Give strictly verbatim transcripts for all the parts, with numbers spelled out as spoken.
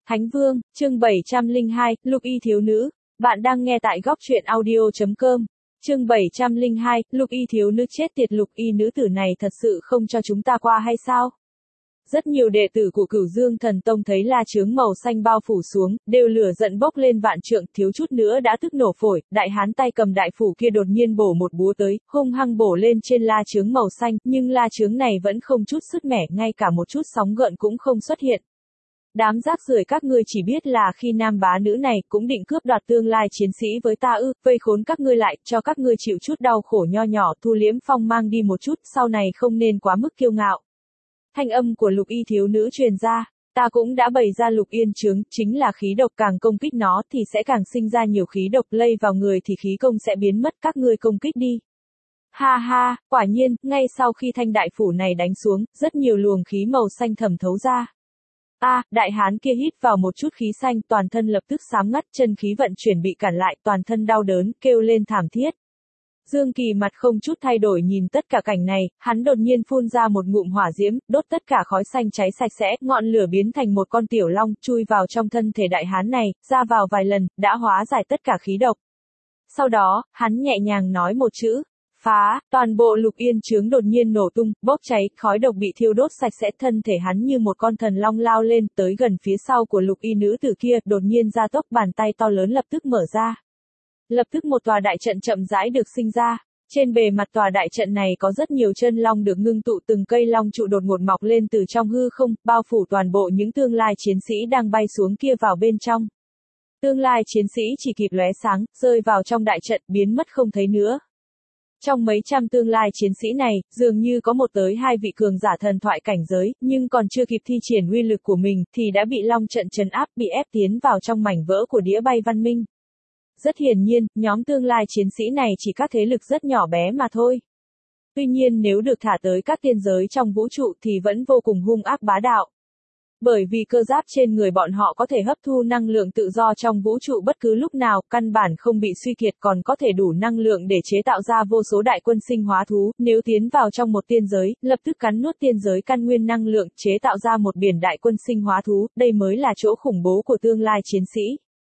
Thánh Vương, chương bảy trăm lẻ hai, Lục Y thiếu nữ. Bạn đang nghe tại góc truyện audio.com. Chương bảy trăm lẻ hai, Lục Y thiếu nữ. Chết tiệt, Lục Y nữ tử này thật sự không cho chúng ta qua hay sao? Rất nhiều đệ tử của Cửu Dương Thần Tông thấy la chướng màu xanh bao phủ xuống, đều lửa giận bốc lên vạn trượng, thiếu chút nữa đã tức nổ phổi. Đại hán tay cầm đại phủ kia đột nhiên bổ một búa tới, hung hăng bổ lên trên la chướng màu xanh, nhưng la chướng này vẫn không chút sứt mẻ, ngay cả một chút sóng gợn cũng không xuất hiện. Đám rác rưởi, các ngươi chỉ biết là khi nam bá nữ này cũng định cướp đoạt tương lai chiến sĩ với ta ư? Vây khốn các ngươi lại, cho các ngươi chịu chút đau khổ nho nhỏ, thu liếm phong mang đi một chút, sau này không nên quá mức kiêu ngạo. Thanh âm của Lục Y thiếu nữ truyền ra. Ta cũng đã bày ra Lục Yên chướng, chính là khí độc càng công kích nó thì sẽ càng sinh ra nhiều khí độc, lây vào người thì khí công sẽ biến mất, các ngươi công kích đi. Ha ha, quả nhiên, ngay sau khi thanh đại phủ này đánh xuống, rất nhiều luồng khí màu xanh thẩm thấu ra. A, à, đại hán kia hít vào một chút khí xanh, toàn thân lập tức xám ngắt, chân khí vận chuyển bị cản lại, toàn thân đau đớn, kêu lên thảm thiết. Dương Kỳ mặt không chút thay đổi nhìn tất cả cảnh này, hắn đột nhiên phun ra một ngụm hỏa diễm, đốt tất cả khói xanh cháy sạch sẽ, ngọn lửa biến thành một con tiểu long, chui vào trong thân thể đại hán này, ra vào vài lần, đã hóa giải tất cả khí độc. Sau đó, hắn nhẹ nhàng nói một chữ. Phá, toàn bộ Lục Yên chướng đột nhiên nổ tung, bốc cháy, khói độc bị thiêu đốt sạch sẽ, thân thể hắn như một con thần long lao lên, tới gần phía sau của Lục Y nữ tử kia, đột nhiên gia tốc, bàn tay to lớn lập tức mở ra. Lập tức một tòa đại trận chậm rãi được sinh ra. Trên bề mặt tòa đại trận này có rất nhiều chân long được ngưng tụ, từng cây long trụ đột ngột mọc lên từ trong hư không, bao phủ toàn bộ những tương lai chiến sĩ đang bay xuống kia vào bên trong. Tương lai chiến sĩ chỉ kịp lóe sáng, rơi vào trong đại trận, biến mất không thấy nữa. Trong mấy trăm tương lai chiến sĩ này, dường như có một tới hai vị cường giả thần thoại cảnh giới, nhưng còn chưa kịp thi triển uy lực của mình, thì đã bị long trận trấn áp, bị ép tiến vào trong mảnh vỡ của đĩa bay văn minh. Rất hiển nhiên, nhóm tương lai chiến sĩ này chỉ các thế lực rất nhỏ bé mà thôi. Tuy nhiên nếu được thả tới các tiên giới trong vũ trụ thì vẫn vô cùng hung ác bá đạo. Bởi vì cơ giáp trên người bọn họ có thể hấp thu năng lượng tự do trong vũ trụ bất cứ lúc nào, căn bản không bị suy kiệt, còn có thể đủ năng lượng để chế tạo ra vô số đại quân sinh hóa thú, nếu tiến vào trong một tiên giới, lập tức cắn nuốt tiên giới căn nguyên năng lượng, chế tạo ra một biển đại quân sinh hóa thú, đây mới là chỗ khủng bố của tương lai chiến sĩ.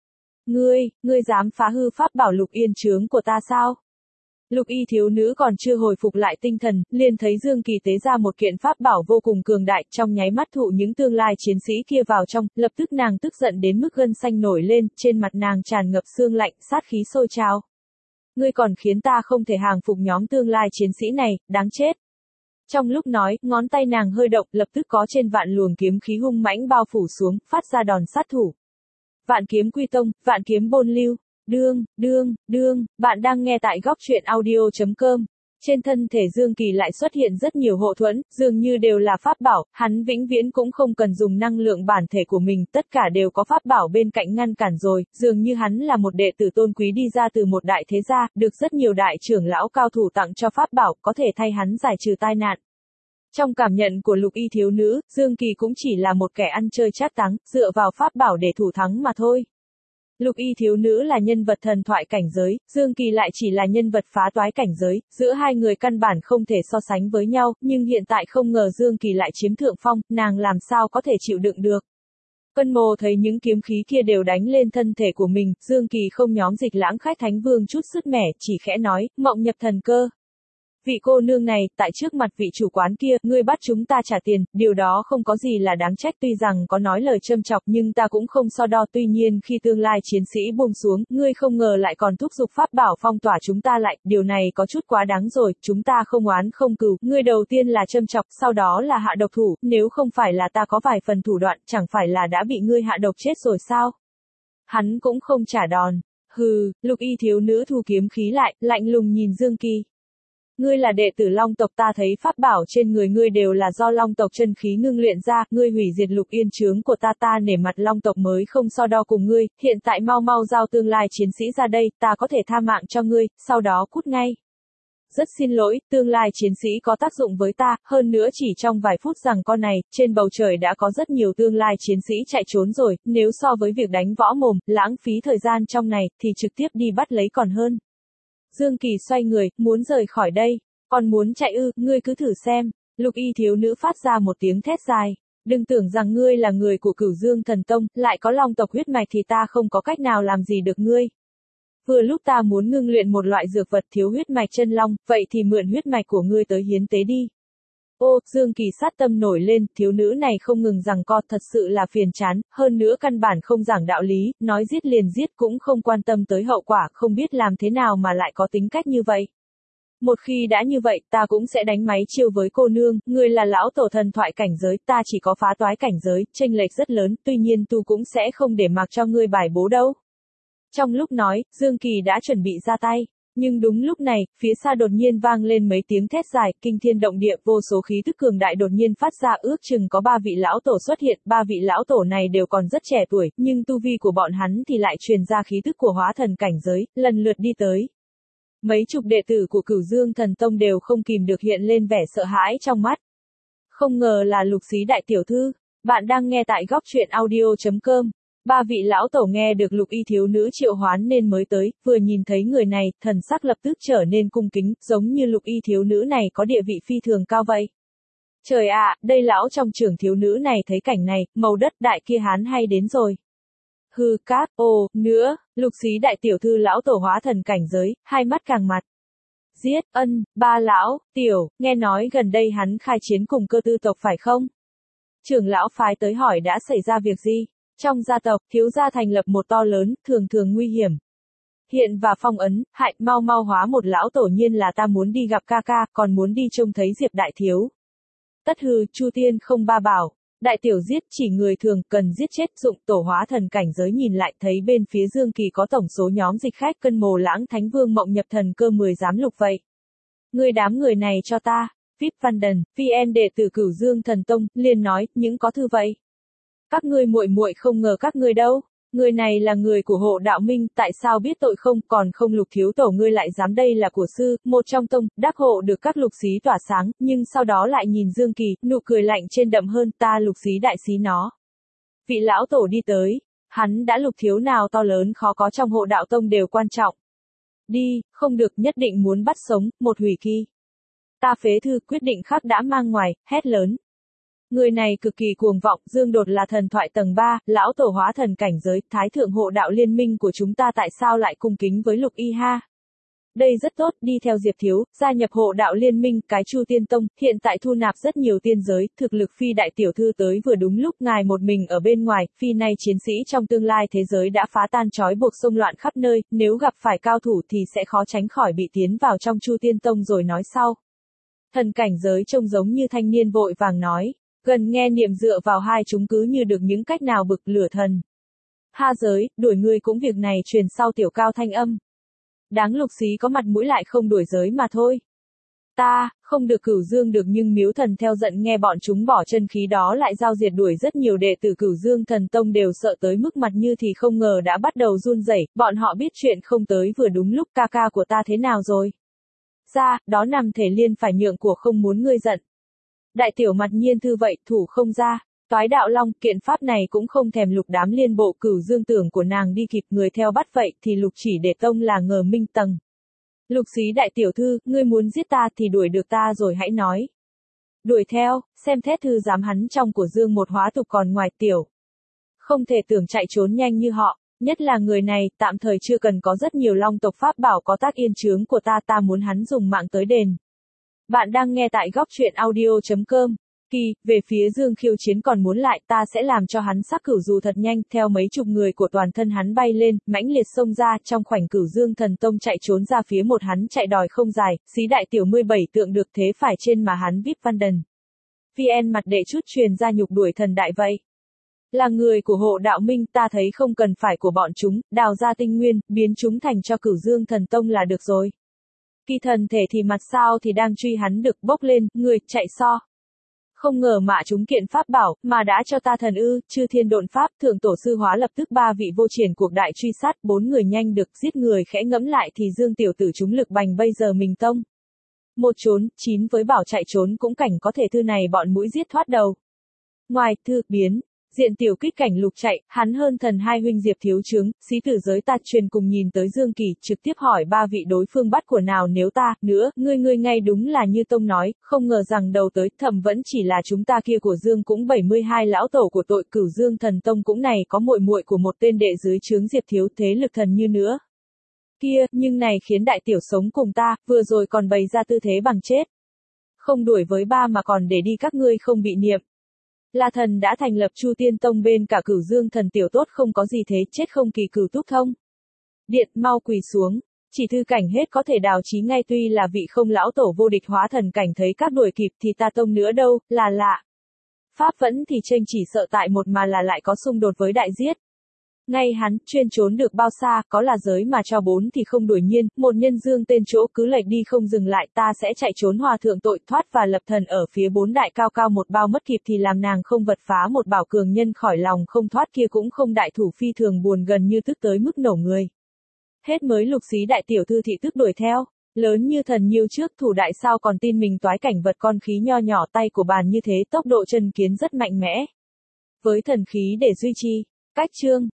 Ngươi, ngươi dám phá hư pháp bảo Lục Yên chướng của ta sao? Lục Y thiếu nữ còn chưa hồi phục lại tinh thần, liền thấy Dương Kỳ tế ra một kiện pháp bảo vô cùng cường đại, trong nháy mắt thụ những tương lai chiến sĩ kia vào trong, lập tức nàng tức giận đến mức gân xanh nổi lên, trên mặt nàng tràn ngập sương lạnh, sát khí sôi trào. Ngươi còn khiến ta không thể hàng phục nhóm tương lai chiến sĩ này, đáng chết. Trong lúc nói, ngón tay nàng hơi động, lập tức có trên vạn luồng kiếm khí hung mãnh bao phủ xuống, phát ra đòn sát thủ. Vạn kiếm quy tông, vạn kiếm bôn lưu. Đương, đương, đương, bạn đang nghe tại góc truyện audio.com. Trên thân thể Dương Kỳ lại xuất hiện rất nhiều hộ thuẫn, dường như đều là pháp bảo, hắn vĩnh viễn cũng không cần dùng năng lượng bản thể của mình, tất cả đều có pháp bảo bên cạnh ngăn cản rồi, dường như hắn là một đệ tử tôn quý đi ra từ một đại thế gia, được rất nhiều đại trưởng lão cao thủ tặng cho pháp bảo, có thể thay hắn giải trừ tai nạn. Trong cảm nhận của Lục Y thiếu nữ, Dương Kỳ cũng chỉ là một kẻ ăn chơi trác táng, dựa vào pháp bảo để thủ thắng mà thôi. Lục Y thiếu nữ là nhân vật thần thoại cảnh giới, Dương Kỳ lại chỉ là nhân vật phá toái cảnh giới, giữa hai người căn bản không thể so sánh với nhau, nhưng hiện tại không ngờ Dương Kỳ lại chiếm thượng phong, nàng làm sao có thể chịu đựng được. Vân Mồ thấy những kiếm khí kia đều đánh lên thân thể của mình, Dương Kỳ không nhóm Dịch Lãng Khách Thánh Vương chút sứt mẻ, chỉ khẽ nói, mộng nhập thần cơ. Vị cô nương này, tại trước mặt vị chủ quán kia, ngươi bắt chúng ta trả tiền, điều đó không có gì là đáng trách, tuy rằng có nói lời châm chọc nhưng ta cũng không so đo, tuy nhiên khi tương lai chiến sĩ buông xuống, ngươi không ngờ lại còn thúc giục pháp bảo phong tỏa chúng ta lại, điều này có chút quá đáng rồi, chúng ta không oán không cừu, ngươi đầu tiên là châm chọc, sau đó là hạ độc thủ, nếu không phải là ta có vài phần thủ đoạn, chẳng phải là đã bị ngươi hạ độc chết rồi sao? Hắn cũng không trả đòn. Hừ, Lục Y thiếu nữ thu kiếm khí lại, lạnh lùng nhìn Dương Kỳ. Ngươi là đệ tử Long tộc, ta thấy pháp bảo trên người ngươi đều là do Long tộc chân khí ngưng luyện ra, ngươi hủy diệt Lục Yên chướng của ta, ta nể mặt Long tộc mới không so đo cùng ngươi, hiện tại mau mau giao tương lai chiến sĩ ra đây, ta có thể tha mạng cho ngươi, sau đó cút ngay. Rất xin lỗi, tương lai chiến sĩ có tác dụng với ta, hơn nữa chỉ trong vài phút rằng con này, trên bầu trời đã có rất nhiều tương lai chiến sĩ chạy trốn rồi, nếu so với việc đánh võ mồm, lãng phí thời gian trong này, thì trực tiếp đi bắt lấy còn hơn. Dương Kỳ xoay người, muốn rời khỏi đây. Còn muốn chạy ư, ngươi cứ thử xem. Lục Y thiếu nữ phát ra một tiếng thét dài. Đừng tưởng rằng ngươi là người của Cửu Dương Thần Tông, lại có long tộc huyết mạch thì ta không có cách nào làm gì được ngươi. Vừa lúc ta muốn ngưng luyện một loại dược vật thiếu huyết mạch chân long, vậy thì mượn huyết mạch của ngươi tới hiến tế đi. Ô, Dương Kỳ sát tâm nổi lên, thiếu nữ này không ngừng giằng co, thật sự là phiền chán, hơn nữa căn bản không giảng đạo lý, nói giết liền giết cũng không quan tâm tới hậu quả, không biết làm thế nào mà lại có tính cách như vậy. Một khi đã như vậy, ta cũng sẽ đánh máy chiêu với cô nương, ngươi là lão tổ thần thoại cảnh giới, ta chỉ có phá toái cảnh giới, chênh lệch rất lớn, tuy nhiên tu cũng sẽ không để mặc cho ngươi bài bố đâu. Trong lúc nói, Dương Kỳ đã chuẩn bị ra tay. Nhưng đúng lúc này, phía xa đột nhiên vang lên mấy tiếng thét dài, kinh thiên động địa, vô số khí tức cường đại đột nhiên phát ra, ước chừng có ba vị lão tổ xuất hiện, ba vị lão tổ này đều còn rất trẻ tuổi, nhưng tu vi của bọn hắn thì lại truyền ra khí tức của hóa thần cảnh giới, lần lượt đi tới. Mấy chục đệ tử của Cửu Dương Thần Tông đều không kìm được hiện lên vẻ sợ hãi trong mắt. Không ngờ là Lục Xí đại tiểu thư, bạn đang nghe tại góc truyện audio chấm com. Ba vị lão tổ nghe được Lục Y thiếu nữ triệu hoán nên mới tới, vừa nhìn thấy người này, thần sắc lập tức trở nên cung kính, giống như Lục Y thiếu nữ này có địa vị phi thường cao vậy. Trời ạ, đây lão trong trưởng thiếu nữ này thấy cảnh này, màu đất đại kia hán hay đến rồi. Hư cát, ồ, nữa, Lục Xí đại tiểu thư lão tổ hóa thần cảnh giới, hai mắt càng mặt. Giết, ân, ba lão, tiểu, nghe nói gần đây hắn khai chiến cùng Cơ Tư tộc phải không? Trưởng lão phái tới hỏi đã xảy ra việc gì? Trong gia tộc, thiếu gia thành lập một to lớn, thường thường nguy hiểm. Hiện và phong ấn, hại, mau mau hóa một lão tổ nhiên là ta muốn đi gặp ca ca, còn muốn đi trông thấy Diệp đại thiếu. Tất hư, Chu Tiên không ba bảo. Đại tiểu giết chỉ người thường, cần giết chết dụng tổ hóa thần cảnh giới nhìn lại thấy bên phía Dương Kỳ có tổng số nhóm dịch khách cân mồ lãng thánh vương mộng nhập thần cơ mười giám lục vậy. Người đám người này cho ta, Vip Văn Đần, vê en đệ tử Cửu Dương Thần Tông, liền nói, những có thư vậy. Các ngươi muội muội không ngờ các ngươi đâu, người này là người của hộ đạo minh, tại sao biết tội không, còn không Lục thiếu tổ ngươi lại dám đây là của sư, một trong tông, đắc hộ được các lục xí tỏa sáng, nhưng sau đó lại nhìn Dương Kỳ, nụ cười lạnh trên đậm hơn, ta Lục xí đại xí nó. Vị lão tổ đi tới, hắn đã Lục thiếu nào to lớn khó có trong hộ đạo tông đều quan trọng. Đi, không được nhất định muốn bắt sống, một hủy kỳ. Ta phế thư quyết định khác đã mang ngoài, hét lớn. Người này cực kỳ cuồng vọng, Dương Đột là thần thoại tầng ba, lão tổ hóa thần cảnh giới, thái thượng hộ đạo liên minh của chúng ta tại sao lại cung kính với Lục Y ha? Đây rất tốt, đi theo Diệp thiếu, gia nhập hộ đạo liên minh, cái Chu Tiên Tông, hiện tại thu nạp rất nhiều tiên giới, thực lực Phi đại tiểu thư tới vừa đúng lúc ngài một mình ở bên ngoài, Phi nay chiến sĩ trong tương lai thế giới đã phá tan trói buộc xông loạn khắp nơi, nếu gặp phải cao thủ thì sẽ khó tránh khỏi bị tiến vào trong Chu Tiên Tông rồi nói sau. Thần cảnh giới trông giống như thanh niên vội vàng nói. Gần nghe niệm dựa vào hai chúng cứ như được những cách nào bực lửa thần. Ha giới, đuổi ngươi cũng việc này truyền sau tiểu cao thanh âm. Đáng Lục xí có mặt mũi lại không đuổi giới mà thôi. Ta, không được Cửu Dương được nhưng miếu thần theo giận nghe bọn chúng bỏ chân khí đó lại giao diệt đuổi rất nhiều đệ tử Cửu Dương Thần Tông đều sợ tới mức mặt như thì không ngờ đã bắt đầu run rẩy, bọn họ biết chuyện không tới vừa đúng lúc ca ca của ta thế nào rồi. Ra, đó nằm thể liên phải nhượng của không muốn ngươi giận. Đại tiểu mặt nhiên thư vậy, thủ không ra, toái đạo long, kiện pháp này cũng không thèm Lục đám liên bộ Cửu Dương tưởng của nàng đi kịp người theo bắt vậy thì Lục chỉ để tông là ngờ minh tầng. Lục xí đại tiểu thư, ngươi muốn giết ta thì đuổi được ta rồi hãy nói. Đuổi theo, xem thét thư dám hắn trong của Dương một hóa tục còn ngoài tiểu. Không thể tưởng chạy trốn nhanh như họ, nhất là người này, tạm thời chưa cần có rất nhiều long tộc pháp bảo có tác yên chướng của ta ta muốn hắn dùng mạng tới đền. Bạn đang nghe tại góc truyện audio chấm com. Kỳ, về phía Dương khiêu chiến còn muốn lại ta sẽ làm cho hắn sắc cửu dù thật nhanh, theo mấy chục người của toàn thân hắn bay lên, mãnh liệt xông ra, trong khoảnh Cửu Dương Thần Tông chạy trốn ra phía một hắn chạy đòi không dài, xí đại tiểu mười bảy tượng được thế phải trên mà hắn Vip Văn Đần. vê en mặt đệ chút truyền ra nhục đuổi thần đại vậy. Là người của hộ đạo minh ta thấy không cần phải của bọn chúng, đào ra tinh nguyên, biến chúng thành cho Cửu Dương Thần Tông là được rồi. Kỳ thần thể thì mặt sao thì đang truy hắn được bốc lên, người, chạy so. Không ngờ mạ chúng kiện pháp bảo, mà đã cho ta thần ư, chư thiên độn pháp, thượng tổ sư hóa lập tức ba vị vô triển cuộc đại truy sát, bốn người nhanh được, giết người khẽ ngẫm lại thì Dương tiểu tử chúng lực bành bây giờ mình tông. Một trốn, chín với bảo chạy trốn cũng cảnh có thể thư này bọn mũi giết thoát đầu. Ngoài, thư, biến, Diện tiểu kích cảnh lục chạy, hắn hơn thần hai huynh Diệp thiếu chướng, sĩ tử giới ta truyền cùng nhìn tới Dương Kỳ, trực tiếp hỏi ba vị đối phương bắt của nào nếu ta, nữa, ngươi ngươi ngay đúng là như Tông nói, không ngờ rằng đầu tới, thầm vẫn chỉ là chúng ta kia của Dương cũng bảy mươi hai lão tổ của tội Cửu Dương Thần Tông cũng này có muội muội của một tên đệ dưới chướng Diệp thiếu thế lực thần như nữa. Kia, nhưng này khiến đại tiểu sống cùng ta, vừa rồi còn bày ra tư thế bằng chết. Không đuổi với ba mà còn để đi các ngươi không bị niệm. Là thần đã thành lập Chu Tiên Tông bên cả Cửu Dương thần tiểu tốt không có gì thế, chết không kỳ cửu túc thông. Điện mau quỳ xuống, chỉ thư cảnh hết có thể đào chí ngay tuy là vị không lão tổ vô địch hóa thần cảnh thấy các đuổi kịp thì ta tông nữa đâu, là lạ. Pháp vẫn thì tranh chỉ sợ tại một mà là lại có xung đột với đại giết. Ngay hắn, chuyên trốn được bao xa, có là giới mà cho bốn thì không đuổi nhiên, một nhân dương tên chỗ cứ lệch đi không dừng lại ta sẽ chạy trốn hòa thượng tội thoát và lập thần ở phía bốn đại cao cao một bao mất kịp thì làm nàng không vật phá một bảo cường nhân khỏi lòng không thoát kia cũng không đại thủ phi thường buồn gần như tức tới mức nổ người. Hết mới lục xí đại tiểu thư thị tức đuổi theo, lớn như thần nhiêu trước thủ đại sao còn tin mình toái cảnh vật con khí nho nhỏ tay của bàn như thế tốc độ chân kiến rất mạnh mẽ. Với thần khí để duy trì, cách chương.